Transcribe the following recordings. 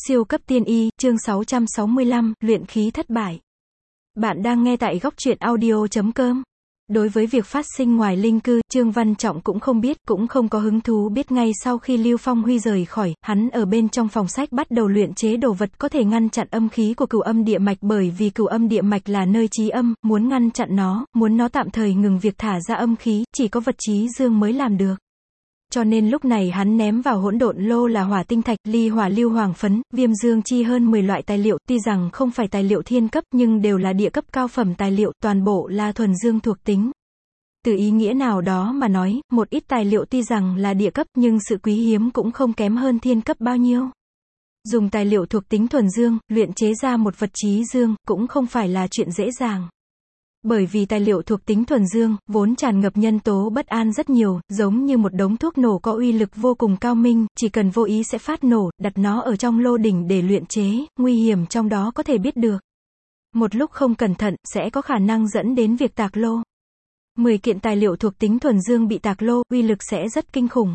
Siêu cấp tiên y, chương 665, luyện khí thất bại. Bạn đang nghe tại góc truyện audio.com. Đối với việc phát sinh ngoài linh cư, Trương Văn Trọng cũng không biết, cũng không có hứng thú biết. Ngay sau khi Lưu Phong Huy rời khỏi, hắn ở bên trong phòng sách bắt đầu luyện chế đồ vật có thể ngăn chặn âm khí của cửu âm địa mạch, bởi vì cửu âm địa mạch là nơi chí âm, muốn ngăn chặn nó, muốn nó tạm thời ngừng việc thả ra âm khí, chỉ có vật chí dương mới làm được. Cho nên lúc này hắn ném vào hỗn độn lô là hỏa tinh thạch, ly hỏa lưu hoàng phấn, viêm dương chi hơn 10 loại tài liệu, tuy rằng không phải tài liệu thiên cấp nhưng đều là địa cấp cao phẩm tài liệu, toàn bộ là thuần dương thuộc tính. Từ ý nghĩa nào đó mà nói, một ít tài liệu tuy rằng là địa cấp nhưng sự quý hiếm cũng không kém hơn thiên cấp bao nhiêu. Dùng tài liệu thuộc tính thuần dương, luyện chế ra một vật chí dương, cũng không phải là chuyện dễ dàng. Bởi vì tài liệu thuộc tính thuần dương, vốn tràn ngập nhân tố bất an rất nhiều, giống như một đống thuốc nổ có uy lực vô cùng cao minh, chỉ cần vô ý sẽ phát nổ, đặt nó ở trong lô đỉnh để luyện chế, nguy hiểm trong đó có thể biết được. Một lúc không cẩn thận, sẽ có khả năng dẫn đến việc tạc lô. 10 kiện tài liệu thuộc tính thuần dương bị tạc lô, uy lực sẽ rất kinh khủng.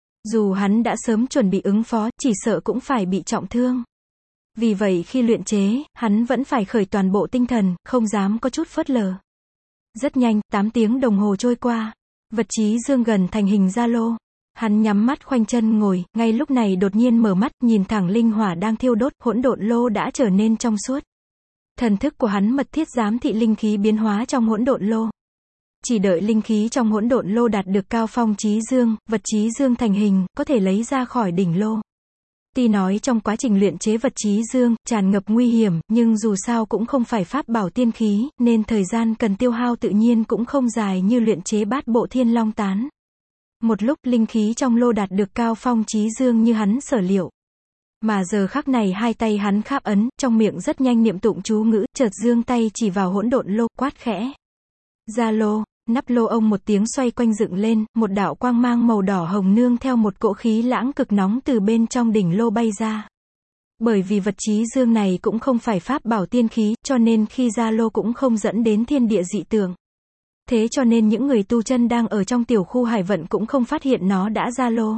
Dù hắn đã sớm chuẩn bị ứng phó, chỉ sợ cũng phải bị trọng thương. Vì vậy khi luyện chế, hắn vẫn phải khởi toàn bộ tinh thần, không dám có chút phớt lờ. Rất nhanh, 8 tiếng đồng hồ trôi qua. Vật chí dương gần thành hình ra lô. Hắn nhắm mắt khoanh chân ngồi, ngay lúc này đột nhiên mở mắt, nhìn thẳng linh hỏa đang thiêu đốt, hỗn độn lô đã trở nên trong suốt. Thần thức của hắn mật thiết giám thị linh khí biến hóa trong hỗn độn lô. Chỉ đợi linh khí trong hỗn độn lô đạt được cao phong chí dương, vật chí dương thành hình, có thể lấy ra khỏi đỉnh lô. Tuy nói trong quá trình luyện chế vật chí dương, tràn ngập nguy hiểm, nhưng dù sao cũng không phải pháp bảo tiên khí, nên thời gian cần tiêu hao tự nhiên cũng không dài như luyện chế bát bộ thiên long tán. Một lúc linh khí trong lô đạt được cao phong chí dương như hắn sở liệu. Mà giờ khắc này hai tay hắn kháp ấn, trong miệng rất nhanh niệm tụng chú ngữ, chợt giương tay chỉ vào hỗn độn lô, quát khẽ. Ra lô. Nắp lô ông một tiếng xoay quanh dựng lên, một đạo quang mang màu đỏ hồng nương theo một cỗ khí lãng cực nóng từ bên trong đỉnh lô bay ra. Bởi vì vật chí dương này cũng không phải pháp bảo tiên khí, cho nên khi ra lô cũng không dẫn đến thiên địa dị tượng. Thế cho nên những người tu chân đang ở trong tiểu khu hải vận cũng không phát hiện nó đã ra lô.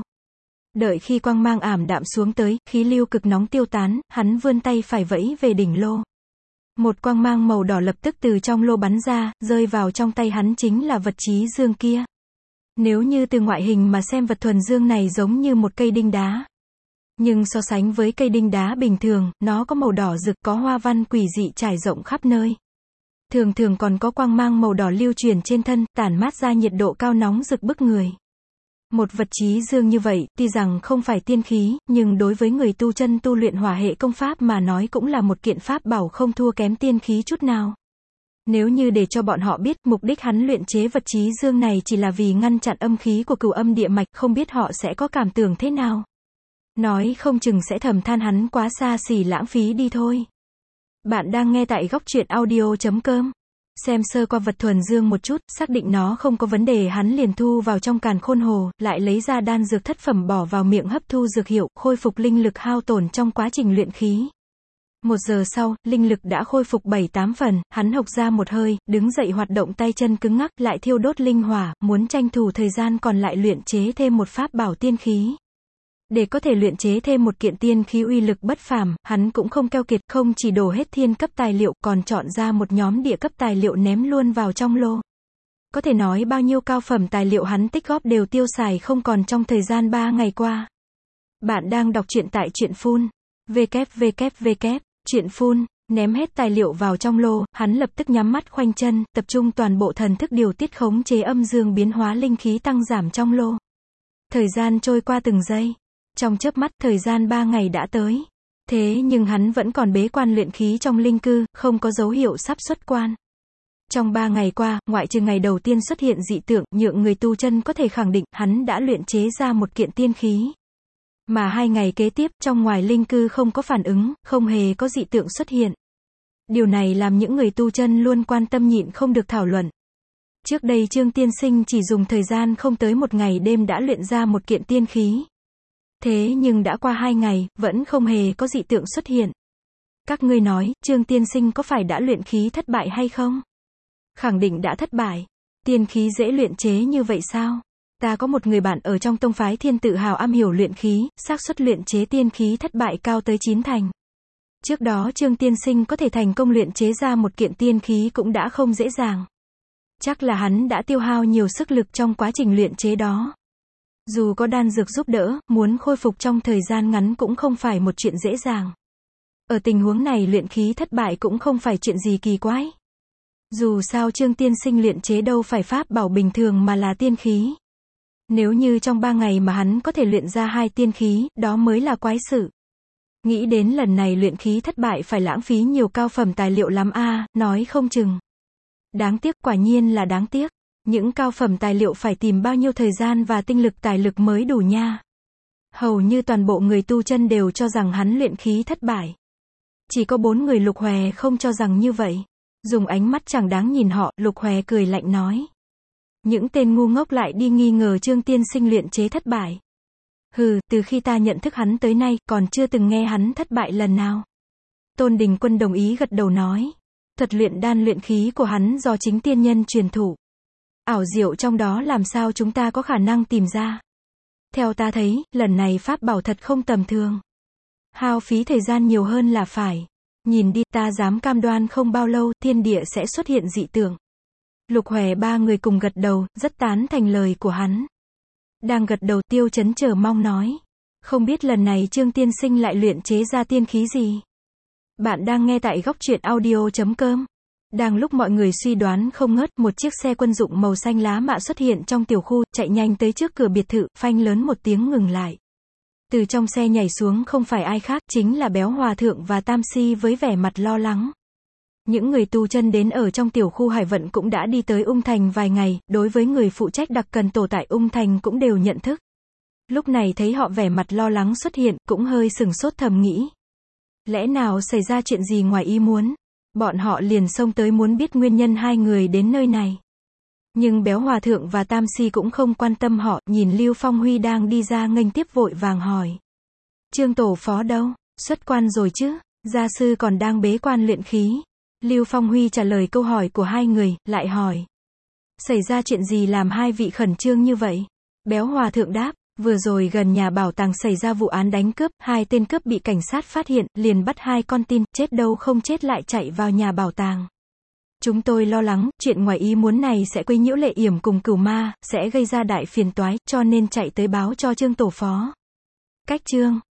Đợi khi quang mang ảm đạm xuống tới, khí lưu cực nóng tiêu tán, hắn vươn tay phải vẫy về đỉnh lô. Một quang mang màu đỏ lập tức từ trong lô bắn ra, rơi vào trong tay hắn chính là vật chí dương kia. Nếu như từ ngoại hình mà xem vật thuần dương này giống như một cây đinh đá. Nhưng so sánh với cây đinh đá bình thường, nó có màu đỏ rực, có hoa văn quỷ dị trải rộng khắp nơi. Thường thường còn có quang mang màu đỏ lưu truyền trên thân, tản mát ra nhiệt độ cao nóng rực bức người. Một vật chí dương như vậy, tuy rằng không phải tiên khí, nhưng đối với người tu chân tu luyện hỏa hệ công pháp mà nói cũng là một kiện pháp bảo không thua kém tiên khí chút nào. Nếu như để cho bọn họ biết, mục đích hắn luyện chế vật chí dương này chỉ là vì ngăn chặn âm khí của cửu âm địa mạch, không biết họ sẽ có cảm tưởng thế nào. Nói không chừng sẽ thầm than hắn quá xa xỉ lãng phí đi thôi. Bạn đang nghe tại góc truyện audio.com. Xem sơ qua vật thuần dương một chút, xác định nó không có vấn đề, hắn liền thu vào trong càn khôn hồ, lại lấy ra đan dược thất phẩm bỏ vào miệng hấp thu dược hiệu, khôi phục linh lực hao tổn trong quá trình luyện khí. 1 giờ sau, linh lực đã khôi phục 7-8 phần, hắn hộc ra một hơi, đứng dậy hoạt động tay chân cứng ngắc, lại thiêu đốt linh hỏa, muốn tranh thủ thời gian còn lại luyện chế thêm một pháp bảo tiên khí. Để có thể luyện chế thêm một kiện tiên khí uy lực bất phàm, hắn cũng không keo kiệt, không chỉ đổ hết thiên cấp tài liệu, còn chọn ra một nhóm địa cấp tài liệu ném luôn vào trong lô. Có thể nói bao nhiêu cao phẩm tài liệu hắn tích góp đều tiêu xài không còn trong thời gian 3 ngày qua. Bạn đang đọc truyện tại Truyện Phun. www. Truyện Phun. Ném hết tài liệu vào trong lô, hắn lập tức nhắm mắt khoanh chân, tập trung toàn bộ thần thức điều tiết khống chế âm dương biến hóa linh khí tăng giảm trong lô. Thời gian trôi qua từng giây. Trong chớp mắt, thời gian 3 ngày đã tới. Thế nhưng hắn vẫn còn bế quan luyện khí trong linh cư, không có dấu hiệu sắp xuất quan. Trong 3 ngày qua, ngoại trừ ngày đầu tiên xuất hiện dị tượng, nhượng người tu chân có thể khẳng định, hắn đã luyện chế ra một kiện tiên khí. Mà 2 ngày kế tiếp, trong ngoài linh cư không có phản ứng, không hề có dị tượng xuất hiện. Điều này làm những người tu chân luôn quan tâm nhịn không được thảo luận. Trước đây Trương Tiên Sinh chỉ dùng thời gian không tới 1 ngày đêm đã luyện ra một kiện tiên khí. Thế nhưng đã qua 2 ngày, vẫn không hề có dị tượng xuất hiện. Các ngươi nói, Trương Tiên Sinh có phải đã luyện khí thất bại hay không? Khẳng định đã thất bại. Tiên khí dễ luyện chế như vậy sao? Ta có một người bạn ở trong tông phái Thiên tự hào am hiểu luyện khí, xác suất luyện chế tiên khí thất bại cao tới 9 thành. Trước đó Trương tiên sinh có thể thành công luyện chế ra một kiện tiên khí cũng đã không dễ dàng. Chắc là hắn đã tiêu hao nhiều sức lực trong quá trình luyện chế đó. Dù có đan dược giúp đỡ, muốn khôi phục trong thời gian ngắn cũng không phải một chuyện dễ dàng. Ở tình huống này luyện khí thất bại cũng không phải chuyện gì kỳ quái. Dù sao Trương tiên sinh luyện chế đâu phải pháp bảo bình thường mà là tiên khí. Nếu như trong 3 ngày mà hắn có thể luyện ra 2 tiên khí, đó mới là quái sự. Nghĩ đến lần này luyện khí thất bại phải lãng phí nhiều cao phẩm tài liệu lắm nói không chừng. Đáng tiếc, quả nhiên là đáng tiếc. Những cao phẩm tài liệu phải tìm bao nhiêu thời gian và tinh lực tài lực mới đủ nha. Hầu như toàn bộ người tu chân đều cho rằng hắn luyện khí thất bại. Chỉ có 4 người Lục Hòe không cho rằng như vậy. Dùng ánh mắt chẳng đáng nhìn họ, Lục Hòe cười lạnh nói. Những tên ngu ngốc lại đi nghi ngờ Trương tiên sinh luyện chế thất bại. Hừ, từ khi ta nhận thức hắn tới nay, còn chưa từng nghe hắn thất bại lần nào. Tôn Đình Quân đồng ý gật đầu nói. Thuật luyện đan luyện khí của hắn do chính tiên nhân truyền thụ. Ảo diệu trong đó làm sao chúng ta có khả năng tìm ra. Theo ta thấy, lần này pháp bảo thật không tầm thường. Hao phí thời gian nhiều hơn là phải. Nhìn đi, ta dám cam đoan không bao lâu, thiên địa sẽ xuất hiện dị tượng. Lục Hòe 3 người cùng gật đầu, rất tán thành lời của hắn. Đang gật đầu, Tiêu Chấn chờ mong nói. Không biết lần này Trương tiên sinh lại luyện chế ra tiên khí gì? Bạn đang nghe tại góc truyện audio.com. Đang lúc mọi người suy đoán không ngớt, một chiếc xe quân dụng màu xanh lá mạ xuất hiện trong tiểu khu, chạy nhanh tới trước cửa biệt thự, phanh lớn một tiếng ngừng lại. Từ trong xe nhảy xuống không phải ai khác, chính là Béo Hòa Thượng và Tam Si với vẻ mặt lo lắng. Những người tu chân đến ở trong tiểu khu Hải Vận cũng đã đi tới Ung Thành vài ngày, đối với người phụ trách đặc cần tổ tại Ung Thành cũng đều nhận thức. Lúc này thấy họ vẻ mặt lo lắng xuất hiện, cũng hơi sửng sốt thầm nghĩ. Lẽ nào xảy ra chuyện gì ngoài ý muốn? Bọn họ liền xông tới muốn biết nguyên nhân 2 người đến nơi này. Nhưng Béo Hòa Thượng và Tam Si cũng không quan tâm họ, nhìn Lưu Phong Huy đang đi ra nghênh tiếp vội vàng hỏi. Trương tổ phó đâu? Xuất quan rồi chứ? Gia sư còn đang bế quan luyện khí. Lưu Phong Huy trả lời câu hỏi của 2 người, lại hỏi. Xảy ra chuyện gì làm 2 vị khẩn trương như vậy? Béo Hòa Thượng đáp, vừa rồi gần nhà bảo tàng xảy ra vụ án đánh cướp, 2 tên cướp bị cảnh sát phát hiện, liền bắt 2 con tin, chết đâu không chết lại chạy vào nhà bảo tàng. Chúng tôi lo lắng, chuyện ngoài ý muốn này sẽ quấy nhiễu Lệ Yểm cùng Cửu Ma, sẽ gây ra đại phiền toái, cho nên chạy tới báo cho Trương tổ phó. Cách Trương